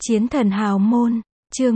Chiến thần hào môn, chương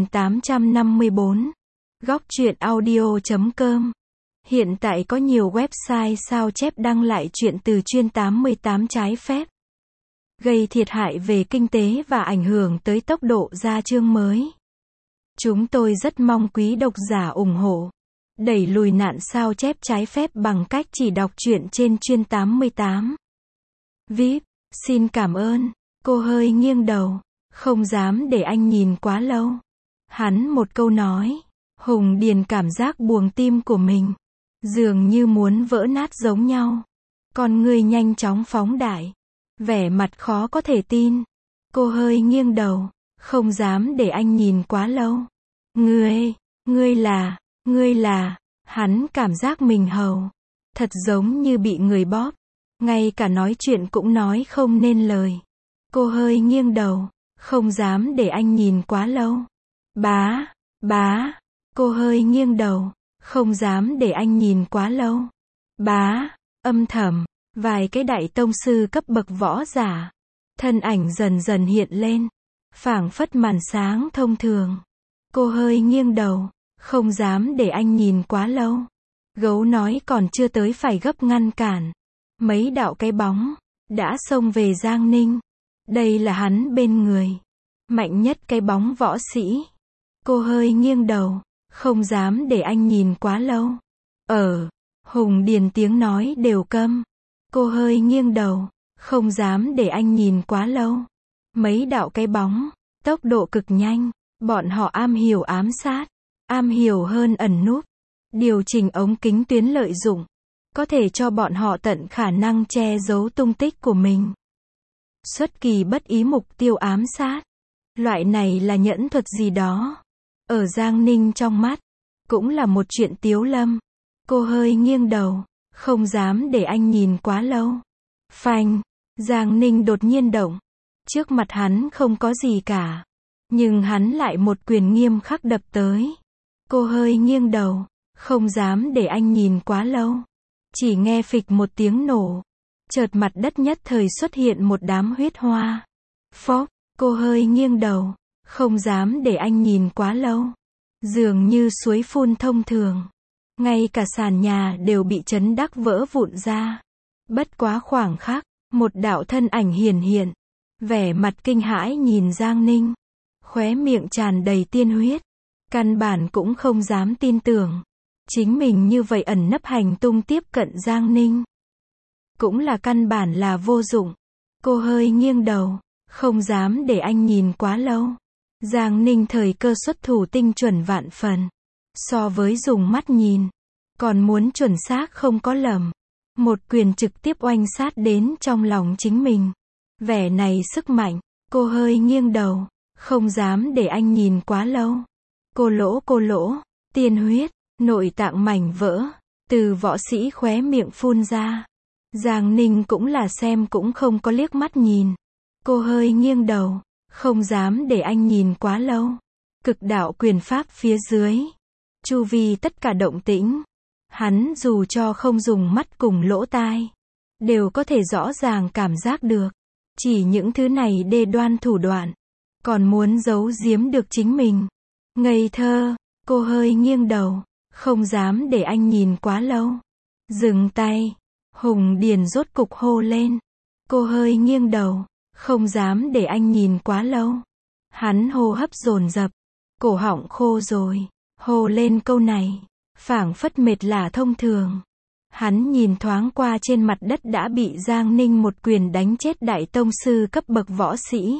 1854. Góc truyện audio.com. Hiện tại có nhiều website sao chép đăng lại truyện từ chuyên 88 trái phép, gây thiệt hại về kinh tế và ảnh hưởng tới tốc độ ra chương mới. Chúng tôi rất mong quý độc giả ủng hộ, đẩy lùi nạn sao chép trái phép bằng cách chỉ đọc truyện trên chuyên 88. VIP, xin cảm ơn. Cô hơi nghiêng đầu, không dám để anh nhìn quá lâu. Hắn một câu nói, Hùng Điền cảm giác buồng tim của mình dường như muốn vỡ nát giống nhau. Con người nhanh chóng phóng đại, vẻ mặt khó có thể tin. Cô hơi nghiêng đầu, không dám để anh nhìn quá lâu. Ngươi là, hắn cảm giác mình hầu, thật giống như bị người bóp, ngay cả nói chuyện cũng nói không nên lời. Cô hơi nghiêng đầu, không dám để anh nhìn quá lâu. Bá, cô hơi nghiêng đầu, không dám để anh nhìn quá lâu. Âm thầm, vài cái đại tông sư cấp bậc võ giả, thân ảnh dần dần hiện lên, phảng phất màn sáng thông thường. Cô hơi nghiêng đầu, không dám để anh nhìn quá lâu. Gấu nói còn chưa tới phải gấp ngăn cản. Mấy đạo cái bóng đã xông về Giang Ninh. Đây là hắn bên người mạnh nhất cái bóng võ sĩ. Cô hơi nghiêng đầu, không dám để anh nhìn quá lâu. Hùng Điền tiếng nói đều câm. Cô hơi nghiêng đầu, không dám để anh nhìn quá lâu. Mấy đạo cái bóng, tốc độ cực nhanh, bọn họ am hiểu ám sát, am hiểu hơn ẩn núp, điều chỉnh ống kính tuyến lợi dụng, có thể cho bọn họ tận khả năng che giấu tung tích của mình. Xuất kỳ bất ý mục tiêu ám sát. Loại này là nhẫn thuật gì đó. Ở Giang Ninh trong mắt, cũng là một chuyện tiếu lâm. Cô hơi nghiêng đầu, không dám để anh nhìn quá lâu. Phanh, Giang Ninh đột nhiên động. Trước mặt hắn không có gì cả, nhưng hắn lại một quyền nghiêm khắc đập tới. Cô hơi nghiêng đầu, không dám để anh nhìn quá lâu. Chỉ nghe phịch một tiếng nổ, chợt mặt đất nhất thời xuất hiện một đám huyết hoa. Phốc, cô hơi nghiêng đầu, không dám để anh nhìn quá lâu. Dường như suối phun thông thường, ngay cả sàn nhà đều bị chấn đắc vỡ vụn ra. Bất quá khoảng khắc, một đạo thân ảnh hiện, vẻ mặt kinh hãi nhìn Giang Ninh, khóe miệng tràn đầy tiên huyết, căn bản cũng không dám tin tưởng chính mình như vậy ẩn nấp hành tung tiếp cận Giang Ninh. Cũng là căn bản là vô dụng. Cô hơi nghiêng đầu, không dám để anh nhìn quá lâu. Giang Ninh thời cơ xuất thủ tinh chuẩn vạn phần. So với dùng mắt nhìn, còn muốn chuẩn xác không có lầm. Một quyền trực tiếp oanh sát đến trong lòng chính mình. Vẻ này sức mạnh, cô hơi nghiêng đầu, không dám để anh nhìn quá lâu. Cô lỗ, tiên huyết, nội tạng mảnh vỡ, từ võ sĩ khóe miệng phun ra. Giang Ninh cũng là xem cũng không có liếc mắt nhìn. Cô hơi nghiêng đầu, không dám để anh nhìn quá lâu. Cực đạo quyền pháp phía dưới, chu vi tất cả động tĩnh, hắn dù cho không dùng mắt cùng lỗ tai, đều có thể rõ ràng cảm giác được. Chỉ những thứ này đê đoan thủ đoạn, còn muốn giấu giếm được chính mình. Ngây thơ, cô hơi nghiêng đầu, không dám để anh nhìn quá lâu. Dừng tay. Hùng Điền rốt cục hô lên. Cô hơi nghiêng đầu, không dám để anh nhìn quá lâu. Hắn hô hấp dồn dập, cổ họng khô rồi, hô lên câu này, phảng phất mệt lả thông thường. Hắn nhìn thoáng qua trên mặt đất đã bị Giang Ninh một quyền đánh chết đại tông sư cấp bậc võ sĩ.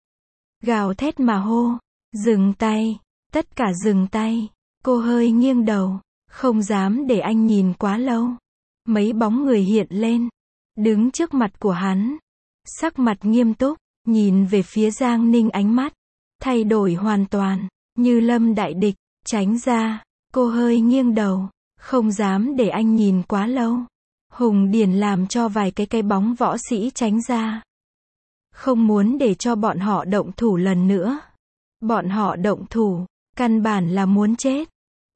Gào thét mà hô, dừng tay, tất cả dừng tay. Cô hơi nghiêng đầu, không dám để anh nhìn quá lâu. Mấy bóng người hiện lên, đứng trước mặt của hắn, sắc mặt nghiêm túc, nhìn về phía Giang Ninh, ánh mắt thay đổi hoàn toàn, như lâm đại địch. Tránh ra. Cô hơi nghiêng đầu, không dám để anh nhìn quá lâu. Hùng Điền làm cho vài cái bóng võ sĩ tránh ra, không muốn để cho bọn họ động thủ lần nữa. Bọn họ động thủ, căn bản là muốn chết.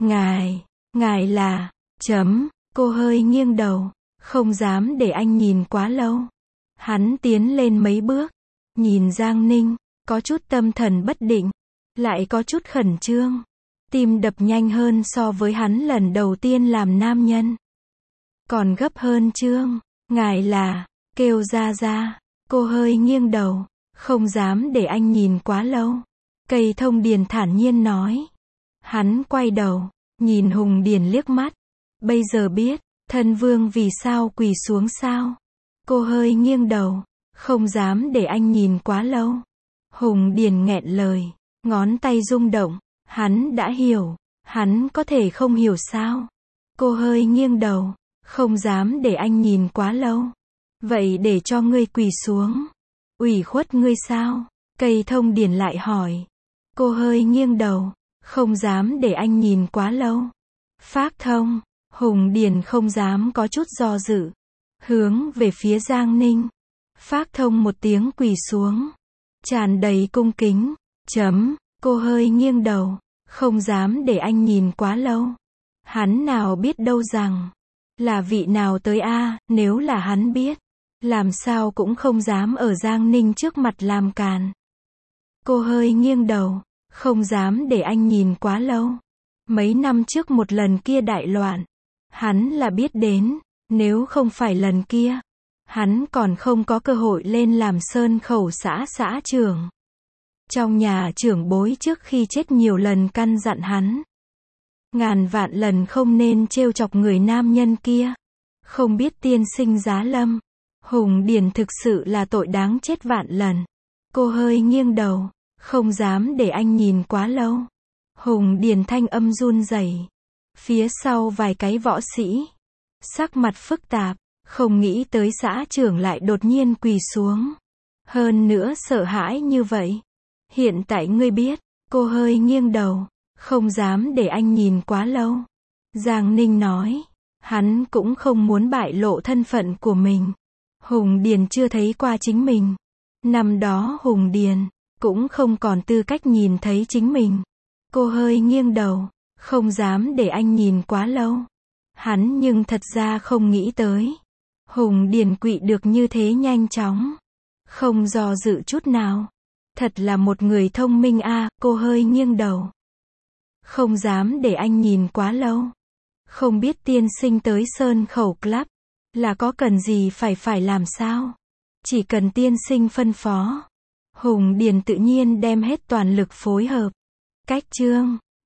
Ngài là, cô hơi nghiêng đầu, không dám để anh nhìn quá lâu. Hắn tiến lên mấy bước, nhìn Giang Ninh, có chút tâm thần bất định, lại có chút khẩn trương. Tim đập nhanh hơn so với hắn lần đầu tiên làm nam nhân. Còn gấp hơn Trương, ngài là, kêu ra ra. Cô hơi nghiêng đầu, không dám để anh nhìn quá lâu. Cây thông điền thản nhiên nói. Hắn quay đầu, nhìn Hùng Điền liếc mắt. Bây giờ biết, thân vương vì sao quỳ xuống sao? Cô hơi nghiêng đầu, không dám để anh nhìn quá lâu. Hùng Điền nghẹn lời, ngón tay rung động. Hắn đã hiểu, hắn có thể không hiểu sao? Cô hơi nghiêng đầu, không dám để anh nhìn quá lâu. Vậy để cho ngươi quỳ xuống. Ủy khuất ngươi sao? Cây thông điền lại hỏi. Cô hơi nghiêng đầu, không dám để anh nhìn quá lâu. Phác thông, Hùng Điền không dám có chút do dự. Hướng về phía Giang Ninh. Phác thông một tiếng quỳ xuống. Tràn đầy cung kính. Cô hơi nghiêng đầu, không dám để anh nhìn quá lâu. Hắn nào biết đâu rằng, là vị nào tới nếu là hắn biết, làm sao cũng không dám ở Giang Ninh trước mặt làm càn. Cô hơi nghiêng đầu, không dám để anh nhìn quá lâu. Mấy năm trước một lần kia đại loạn, hắn là biết đến, nếu không phải lần kia, hắn còn không có cơ hội lên làm sơn khẩu xã trưởng. Trong nhà trưởng bối trước khi chết nhiều lần căn dặn hắn. Ngàn vạn lần không nên trêu chọc người nam nhân kia. Không biết tiên sinh giá lâm. Hùng Điền thực sự là tội đáng chết vạn lần. Cô hơi nghiêng đầu, không dám để anh nhìn quá lâu. Hùng Điền thanh âm run rẩy. Phía sau vài cái võ sĩ, sắc mặt phức tạp, không nghĩ tới xã trưởng lại đột nhiên quỳ xuống. Hơn nữa sợ hãi như vậy. Hiện tại ngươi biết, cô hơi nghiêng đầu, không dám để anh nhìn quá lâu. Giang Ninh nói, hắn cũng không muốn bại lộ thân phận của mình. Hùng Điền chưa thấy qua chính mình. Năm đó Hùng Điền cũng không còn tư cách nhìn thấy chính mình. Cô hơi nghiêng đầu, không dám để anh nhìn quá lâu. Hắn nhưng thật ra không nghĩ tới. Hùng Điền quỵ được như thế nhanh chóng. Không do dự chút nào. Thật là một người thông minh cô hơi nghiêng đầu. Không dám để anh nhìn quá lâu. Không biết tiên sinh tới Sơn Khẩu Club, là có cần gì phải làm sao? Chỉ cần tiên sinh phân phó. Hùng Điền tự nhiên đem hết toàn lực phối hợp. Cách chương